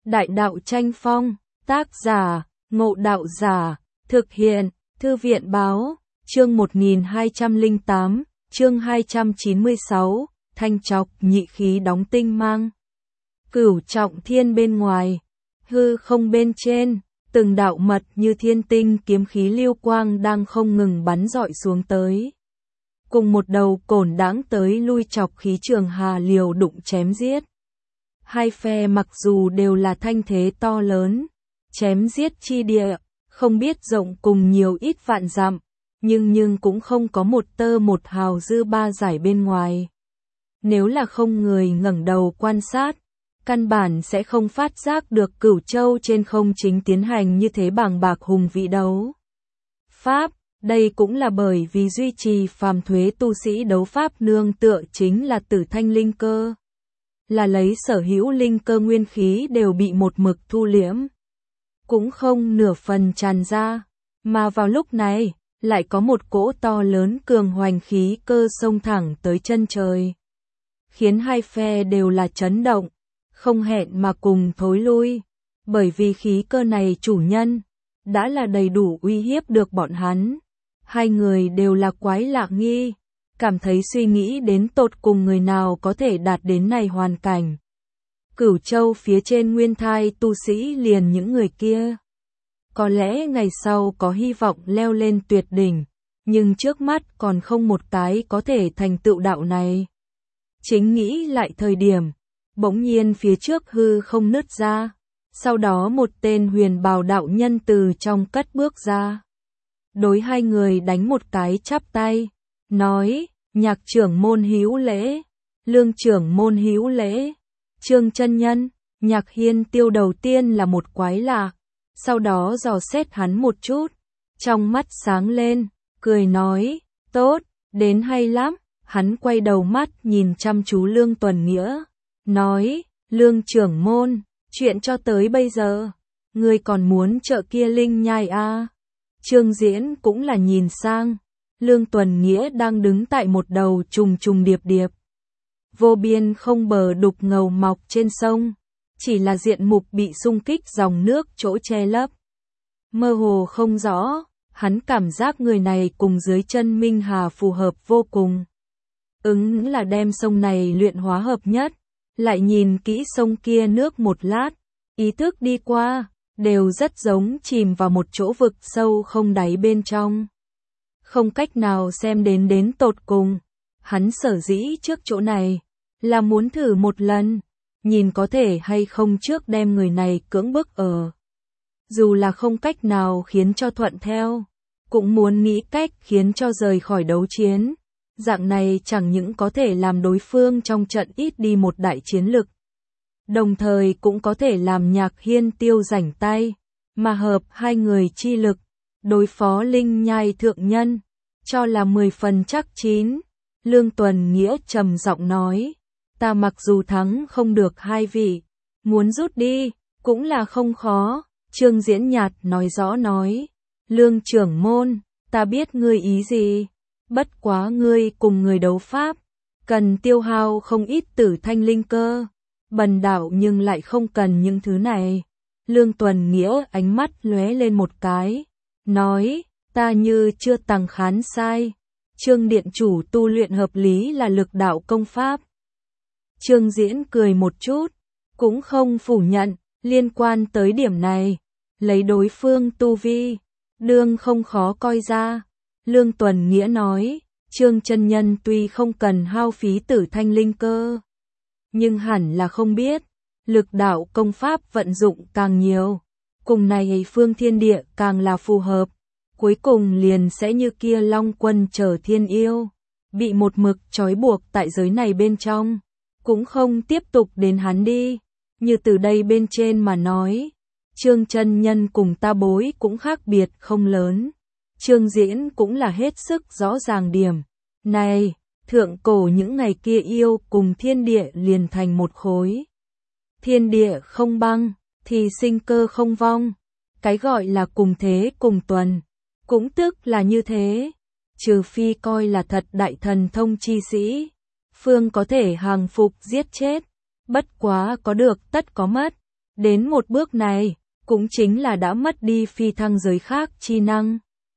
Đại đạo tranh phong, tác giả, Ngộ Đạo Giả, thực hiện, Thư viện báo, chương 1208, chương 296, thanh trọc nhị khí đóng tinh mang. Cửu trọng thiên bên ngoài, hư không bên trên, từng đạo mật như thiên tinh kiếm khí lưu quang đang không ngừng bắn rọi xuống tới. Cùng một đầu cổn đãng tới lui chọc khí trường hà liều đụng chém giết. Hai phe mặc dù đều là thanh thế to lớn, chém giết chi địa, không biết rộng cùng nhiều ít vạn dặm, nhưng cũng không có một tơ một hào dư ba giải bên ngoài. Nếu là không người ngẩng đầu quan sát, căn bản sẽ không phát giác được Cửu Châu trên không chính tiến hành như thế bàng bạc hùng vĩ đấu pháp. Đây cũng là bởi vì duy trì phàm thuế tu sĩ đấu pháp nương tựa chính là tử thanh linh cơ. Là lấy sở hữu linh cơ nguyên khí đều bị một mực thu liễm. Cũng không nửa phần tràn ra. Mà vào lúc này, lại có một cỗ to lớn cường hoành khí cơ xông thẳng tới chân trời. Khiến hai phe đều là chấn động, không hẹn mà cùng thối lui. Bởi vì khí cơ này chủ nhân, đã là đầy đủ uy hiếp được bọn hắn. Hai người đều là quái lạ nghi, cảm thấy suy nghĩ đến tột cùng người nào có thể đạt đến này hoàn cảnh. Cửu Châu phía trên nguyên thai tu sĩ liền những người kia. Có lẽ ngày sau có hy vọng leo lên tuyệt đỉnh, nhưng trước mắt còn không một cái có thể thành tựu đạo này. Chính nghĩ lại thời điểm, bỗng nhiên phía trước hư không nứt ra, sau đó một tên huyền bào đạo nhân từ trong cất bước ra. Đối hai người đánh một cái chắp tay, nói, Nhạc trưởng môn hữu lễ, Lương trưởng môn hữu lễ, Trương chân nhân. Nhạc Hiên Tiêu đầu tiên là một quái lạ, sau đó dò xét hắn một chút, trong mắt sáng lên, cười nói, tốt, đến hay lắm. Hắn quay đầu mắt nhìn chăm chú Lương Tuần Nghĩa, nói, Lương trưởng môn, chuyện cho tới bây giờ, ngươi còn muốn trợ kia linh nhai à? Trương Diễn cũng là nhìn sang, Lương Tuần Nghĩa đang đứng tại một đầu trùng trùng điệp điệp. Vô biên không bờ đục ngầu mọc trên sông, chỉ là diện mục bị xung kích dòng nước chỗ che lấp. Mơ hồ không rõ, hắn cảm giác người này cùng dưới chân Minh Hà phù hợp vô cùng. Ứng là đem sông này luyện hóa hợp nhất, lại nhìn kỹ sông kia nước một lát, ý thức đi qua, đều rất giống chìm vào một chỗ vực sâu không đáy bên trong. Không cách nào xem đến tột cùng, hắn sở dĩ trước chỗ này, là muốn thử một lần, nhìn có thể hay không trước đem người này cưỡng bức ở. Dù là không cách nào khiến cho thuận theo, cũng muốn nghĩ cách khiến cho rời khỏi đấu chiến. Dạng này chẳng những có thể làm đối phương trong trận ít đi một đại chiến lực, đồng thời cũng có thể làm Nhạc Hiên Tiêu rảnh tay, mà hợp hai người chi lực, đối phó linh nhai thượng nhân, cho là 10 phần chắc chín. Lương Tuần Nghĩa trầm giọng nói, ta mặc dù thắng không được hai vị, muốn rút đi, cũng là không khó. Trương Diễn nhạt nói rõ nói, Lương trưởng môn, ta biết ngươi ý gì. Bất quá ngươi cùng người đấu pháp, cần tiêu hao không ít tử thanh linh cơ, bần đạo nhưng lại không cần những thứ này. Lương Tuần Nghĩa ánh mắt lóe lên một cái, nói, ta như chưa tằng khán sai, Trương điện chủ tu luyện hợp lý là lực đạo công pháp. Trương Diễn cười một chút, cũng không phủ nhận, liên quan tới điểm này, lấy đối phương tu vi, đương không khó coi ra. Lương Tuần Nghĩa nói, Trương chân nhân tuy không cần hao phí tử thanh linh cơ, nhưng hẳn là không biết, lực đạo công pháp vận dụng càng nhiều, cùng này phương thiên địa càng là phù hợp, cuối cùng liền sẽ như kia Long Quân trở thiên yêu, bị một mực trói buộc tại giới này bên trong, cũng không tiếp tục đến hắn đi. Như từ đây bên trên mà nói, Trương chân nhân cùng ta bối cũng khác biệt không lớn. Trương Diễn cũng là hết sức rõ ràng điểm. Này, thượng cổ những ngày kia yêu cùng thiên địa liền thành một khối. Thiên địa không băng, thì sinh cơ không vong. Cái gọi là cùng thế cùng tuần, cũng tức là như thế. Trừ phi coi là thật đại thần thông chi sĩ, phương có thể hàng phục giết chết. Bất quá có được tất có mất. Đến một bước này, cũng chính là đã mất đi phi thăng giới khác chi năng.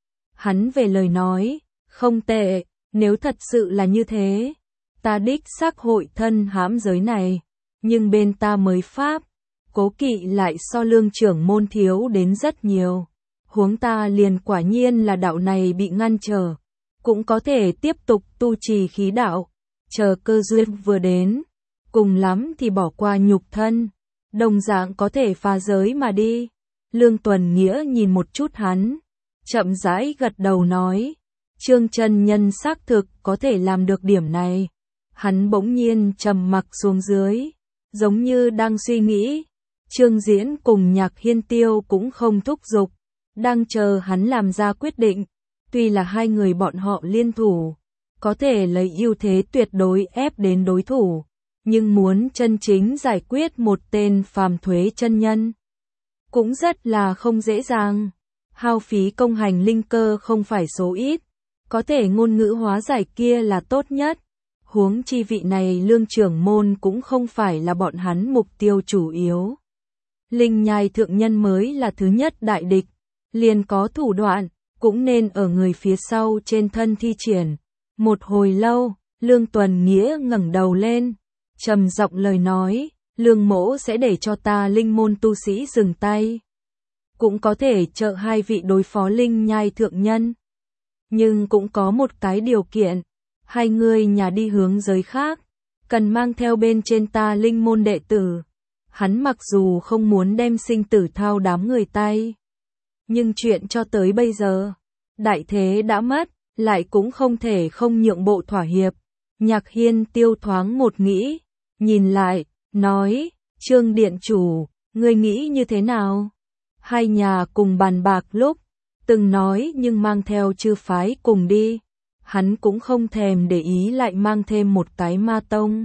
Hắn về lời nói, không tệ, nếu thật sự là như thế, ta đích xác hội thân hãm giới này, nhưng bên ta mới Pháp, cố kỵ lại so lương trưởng môn thiếu đến rất nhiều. Huống ta liền quả nhiên là đạo này bị ngăn trở, cũng có thể tiếp tục tu trì khí đạo, chờ cơ duyên vừa đến, cùng lắm thì bỏ qua nhục thân, đồng dạng có thể phá giới mà đi. Lương Tuần Nghĩa nhìn một chút hắn, chậm rãi gật đầu nói, Trương chân nhân xác thực có thể làm được điểm này. Hắn bỗng nhiên trầm mặc xuống dưới, giống như đang suy nghĩ. Trương Diễn cùng Nhạc Hiên Tiêu cũng không thúc giục, đang chờ hắn làm ra quyết định. Tuy là hai người bọn họ liên thủ, có thể lấy ưu thế tuyệt đối ép đến đối thủ, nhưng muốn chân chính giải quyết một tên phàm thuế chân nhân, cũng rất là không dễ dàng. Hao phí công hành linh cơ không phải số ít, có thể ngôn ngữ hóa giải kia là tốt nhất. Huống chi vị này lương trưởng môn cũng không phải là bọn hắn mục tiêu chủ yếu. Linh nhai thượng nhân mới là thứ nhất đại địch, liền có thủ đoạn, cũng nên ở người phía sau trên thân thi triển. Một hồi lâu, Lương Tuần Nghĩa ngẩng đầu lên, trầm giọng lời nói, Lương mỗ sẽ để cho ta linh môn tu sĩ dừng tay. Cũng có thể trợ hai vị đối phó linh nhai thượng nhân. Nhưng cũng có một cái điều kiện, hai người nhà đi hướng giới khác, cần mang theo bên trên ta linh môn đệ tử. Hắn mặc dù không muốn đem sinh tử thao đám người tay, nhưng chuyện cho tới bây giờ, đại thế đã mất, lại cũng không thể không nhượng bộ thỏa hiệp. Nhạc Hiên Tiêu thoáng một nghĩ, nhìn lại, nói, Trương Điện Chủ, ngươi nghĩ như thế nào? Hai nhà cùng bàn bạc lúc, từng nói nhưng mang theo chư phái cùng đi, hắn cũng không thèm để ý lại mang thêm một cái ma tông.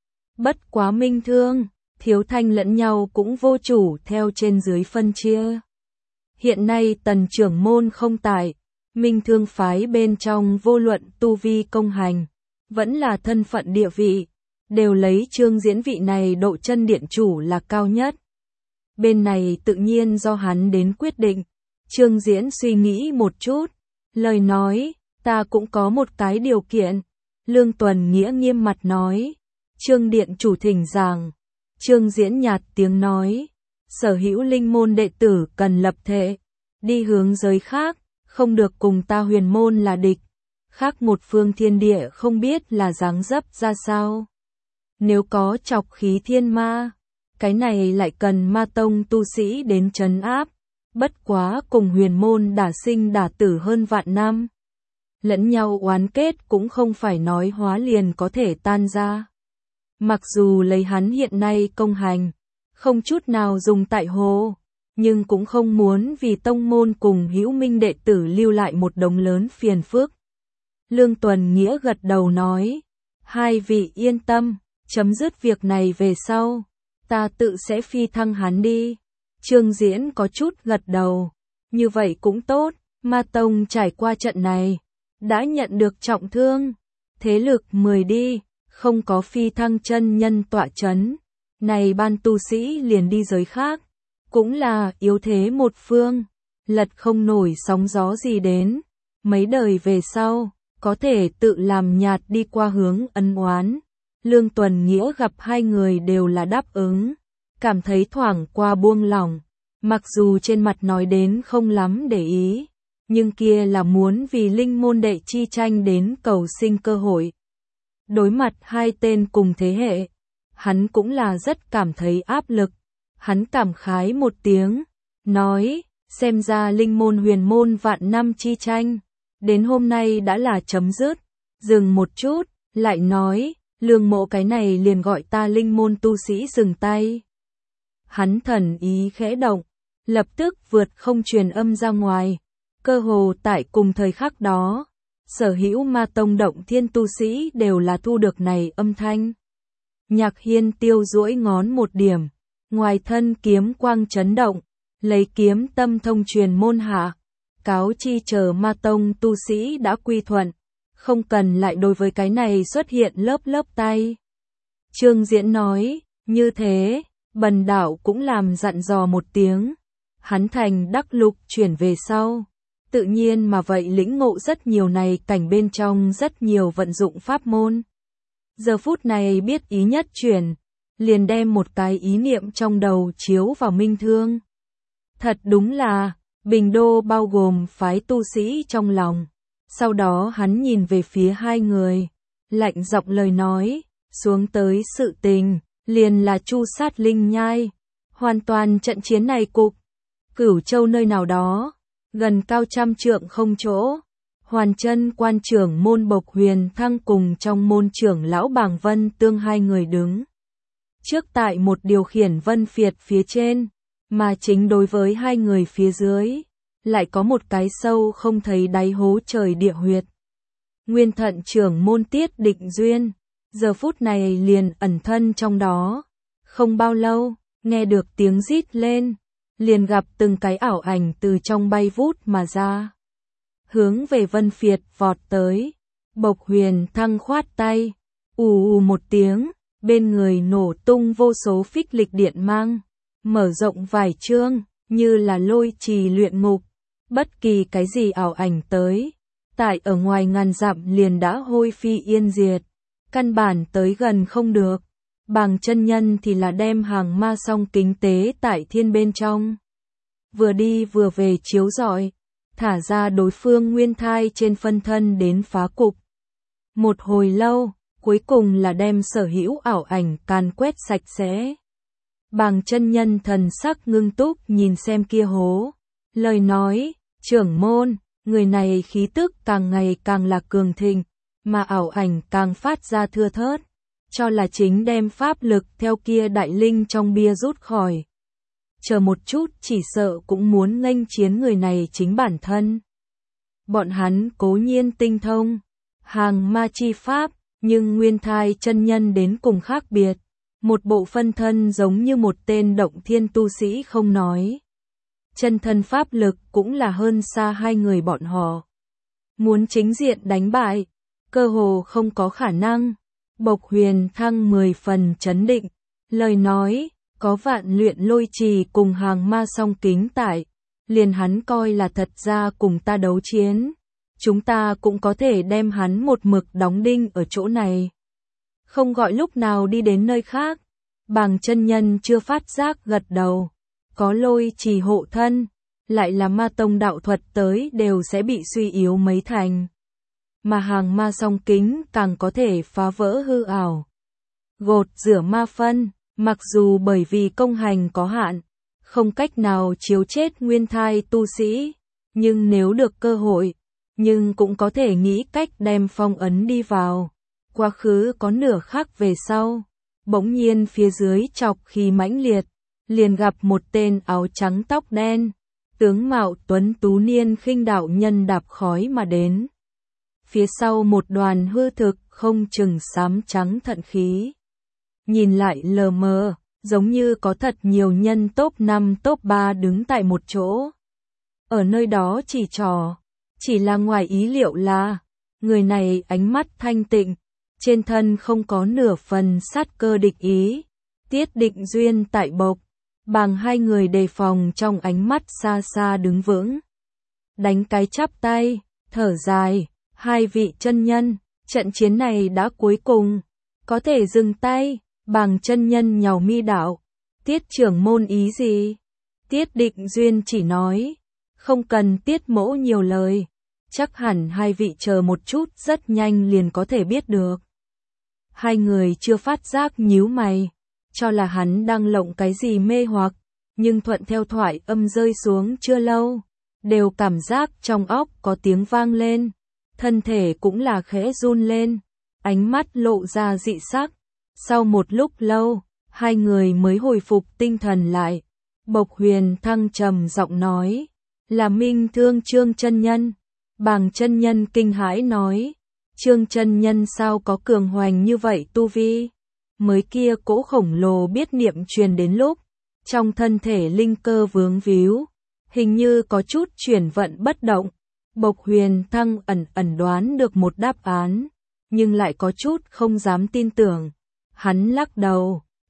Bất quá minh thương, thiếu thanh lẫn nhau cũng vô chủ theo trên dưới phân chia. Hiện nay tần trưởng môn không tại, minh thương phái bên trong vô luận tu vi công hành, vẫn là thân phận địa vị, đều lấy Trương Diễn vị này độ chân điện chủ là cao nhất. Bên này tự nhiên do hắn đến quyết định. Trương Diễn suy nghĩ một chút, lời nói, ta cũng có một cái điều kiện. Lương Tuần Nghĩa nghiêm mặt nói, Trương Điện Chủ thỉnh giảng. Trương Diễn nhạt tiếng nói, sở hữu linh môn đệ tử cần lập thệ, đi hướng giới khác, không được cùng ta huyền môn là địch, khác một phương thiên địa không biết là dáng dấp ra sao. Nếu có chọc khí thiên ma, cái này lại cần ma tông tu sĩ đến trấn áp, bất quá cùng huyền môn đả sinh đả tử hơn vạn năm. Lẫn nhau oán kết cũng không phải nói hóa liền có thể tan ra. Mặc dù lấy hắn hiện nay công hành, không chút nào dùng tại hồ, nhưng cũng không muốn vì tông môn cùng hữu minh đệ tử lưu lại một đống lớn phiền phức. Lương Tuần Nghĩa gật đầu nói, hai vị yên tâm, chấm dứt việc này về sau, ta tự sẽ phi thăng hắn đi. Trương Diễn có chút gật đầu, như vậy cũng tốt, ma tông trải qua trận này, đã nhận được trọng thương, thế lực 10 đi, không có phi thăng chân nhân tọa chấn, này ban tu sĩ liền đi giới khác, cũng là yếu thế một phương, lật không nổi sóng gió gì đến, mấy đời về sau, có thể tự làm nhạt đi qua hướng ân oán. Lương Tuần Nghĩa gặp hai người đều là đáp ứng, cảm thấy thoảng qua buông lỏng, mặc dù trên mặt nói đến không lắm để ý, nhưng kia là muốn vì linh môn đệ chi tranh đến cầu sinh cơ hội. Đối mặt hai tên cùng thế hệ, hắn cũng là rất cảm thấy áp lực. Hắn cảm khái một tiếng, nói, xem ra linh môn huyền môn vạn năm chi tranh, đến hôm nay đã là chấm dứt. Dừng một chút, lại nói, Lương mộ cái này liền gọi ta linh môn tu sĩ dừng tay. Hắn thần ý khẽ động, lập tức vượt không truyền âm ra ngoài, cơ hồ tại cùng thời khắc đó, sở hữu ma tông động thiên tu sĩ đều là thu được này âm thanh. Nhạc Hiên Tiêu duỗi ngón một điểm, ngoài thân kiếm quang chấn động, lấy kiếm tâm thông truyền môn hạ, cáo chi chờ ma tông tu sĩ đã quy thuận, không cần lại đối với cái này xuất hiện lớp tay. Trương Diễn nói, như thế, Bần đạo cũng làm dặn dò một tiếng. Hắn thành đắc lục chuyển về sau. Tự nhiên mà vậy lĩnh ngộ rất nhiều này cảnh bên trong rất nhiều vận dụng pháp môn. Giờ phút này biết ý nhất chuyển, liền đem một cái ý niệm trong đầu chiếu vào Minh Thương. Thật đúng là, Bình Đô bao gồm phái tu sĩ trong lòng. Sau đó hắn nhìn về phía hai người, lạnh giọng lời nói, xuống tới sự tình, liền là Chu Sát Linh Nhai. Hoàn toàn trận chiến này cục, Cửu Châu nơi nào đó, gần cao trăm trượng không chỗ. Hoàn chân quan trưởng môn Bộc Huyền Thăng cùng trong môn trưởng lão Bàng Vân Tương hai người đứng trước tại một điều khiển vân phiệt phía trên, mà chính đối với hai người phía dưới, lại có một cái sâu không thấy đáy hố trời địa huyệt. Nguyên thận trưởng môn Tiết Định Duyên, giờ phút này liền ẩn thân trong đó. Không bao lâu, nghe được tiếng rít lên, liền gặp từng cái ảo ảnh từ trong bay vút mà ra. Hướng về vân phiệt vọt tới, Bộc Huyền Thăng khoát tay, ù một tiếng, bên người nổ tung vô số phích lịch điện mang, mở rộng vài chương, như là lôi trì luyện ngục. Bất kỳ cái gì ảo ảnh tới, tại ở ngoài ngàn dặm liền đã hôi phi yên diệt, căn bản tới gần không được. Bàng chân nhân thì là đem hàng ma song kính tế tại thiên bên trong. Vừa đi vừa về chiếu rọi, thả ra đối phương nguyên thai trên phân thân đến phá cục. Một hồi lâu, cuối cùng là đem sở hữu ảo ảnh càn quét sạch sẽ. Bàng chân nhân thần sắc ngưng túc nhìn xem kia hố, lời nói, trưởng môn, người này khí tức càng ngày càng là cường thịnh, mà ảo ảnh càng phát ra thưa thớt, cho là chính đem pháp lực theo kia đại linh trong bia rút khỏi. Chờ một chút chỉ sợ cũng muốn nghênh chiến người này chính bản thân. Bọn hắn cố nhiên tinh thông hàng ma chi pháp, nhưng nguyên thai chân nhân đến cùng khác biệt. Một bộ phân thân giống như một tên động thiên tu sĩ không nói. Chân thân pháp lực cũng là hơn xa hai người bọn họ. Muốn chính diện đánh bại, cơ hồ không có khả năng. Bộc Huyền Thăng 10 phần chấn định, lời nói, có vạn luyện lôi trì cùng hàng ma song kính tại, liền hắn coi là thật ra cùng ta đấu chiến. Chúng ta cũng có thể đem hắn một mực đóng đinh ở chỗ này. Không gọi lúc nào đi đến nơi khác. Bàng chân nhân chưa phát giác gật đầu. Có lôi trì hộ thân, lại là ma tông đạo thuật tới đều sẽ bị suy yếu mấy thành. Mà hàng ma song kính càng có thể phá vỡ hư ảo. Gột rửa ma phân, mặc dù bởi vì công hành có hạn, không cách nào chiếu chết nguyên thai tu sĩ, nhưng nếu được cơ hội, nhưng cũng có thể nghĩ cách đem phong ấn đi vào. Quá khứ có nửa khắc về sau, bỗng nhiên phía dưới chọc khí mãnh liệt, liền gặp một tên áo trắng tóc đen, tướng mạo tuấn tú niên khinh đạo nhân đạp khói mà đến. Phía sau một đoàn hư thực không chừng xám trắng thận khí. Nhìn lại lờ mờ, giống như có thật nhiều nhân top 5 top 3 đứng tại một chỗ. Ở nơi đó chỉ là ngoài ý liệu là, người này ánh mắt thanh tịnh, trên thân không có nửa phần sát cơ địch ý. Tiết Định Duyên tại Bộc, Bàng hai người đề phòng trong ánh mắt xa xa đứng vững. Đánh cái chắp tay, thở dài, hai vị chân nhân, trận chiến này đã cuối cùng, có thể dừng tay. Bàng chân nhân nhàu mi đạo, Tiết trưởng môn ý gì? Tiết Định Duyên chỉ nói, không cần Tiết mỗ nhiều lời, chắc hẳn hai vị chờ một chút rất nhanh liền có thể biết được. Hai người chưa phát giác nhíu mày, cho là hắn đang lộng cái gì mê hoặc, nhưng thuận theo thoại âm rơi xuống chưa lâu, đều cảm giác trong óc có tiếng vang lên, thân thể cũng là khẽ run lên, ánh mắt lộ ra dị sắc. Sau một lúc lâu, hai người mới hồi phục tinh thần lại. Bộc Huyền Thăng trầm giọng nói, là Minh Thương Trương chân nhân. Bàng chân nhân kinh hãi nói, Trương chân nhân sao có cường hoành như vậy tu vi? Mới kia cỗ khổng lồ biết niệm truyền đến lúc, trong thân thể linh cơ vướng víu, hình như có chút chuyển vận bất động. Bộc Huyền Thăng ẩn đoán được một đáp án, nhưng lại có chút không dám tin tưởng. Hắn lắc đầu,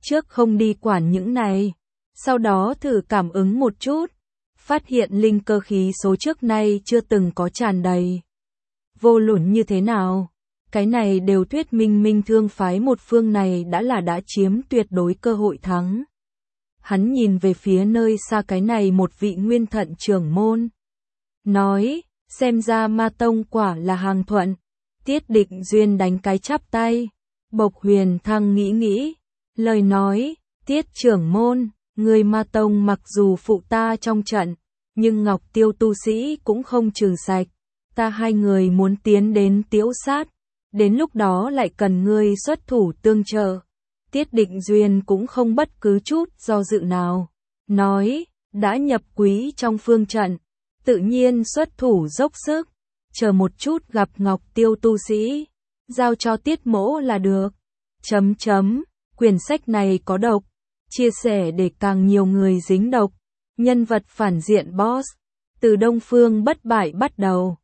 trước không đi quản những này, sau đó thử cảm ứng một chút, phát hiện linh cơ khí số trước nay chưa từng có tràn đầy. Vô luận như thế nào, cái này đều thuyết minh Minh Thương phái một phương này đã chiếm tuyệt đối cơ hội thắng. Hắn nhìn về phía nơi xa cái này một vị nguyên thận trưởng môn. Nói, xem ra Ma Tông quả là hàng thuận. Tiết Định Duyên đánh cái chắp tay. Bộc Huyền Thăng nghĩ, lời nói, Tiết trưởng môn, người Ma Tông mặc dù phụ ta trong trận, nhưng Ngọc Tiêu tu sĩ cũng không trừ sạch. Ta hai người muốn tiến đến tiễu sát, đến lúc đó lại cần ngươi xuất thủ tương trợ. Tiết Định Duyên cũng không bất cứ chút do dự nào. Nói, đã nhập quý trong phương trận, tự nhiên xuất thủ dốc sức. Chờ một chút gặp Ngọc Tiêu tu sĩ, giao cho Tiết mỗ là được. Quyển sách này có độc, chia sẻ để càng nhiều người dính độc. Nhân vật phản diện boss, từ Đông Phương bất bại bắt đầu.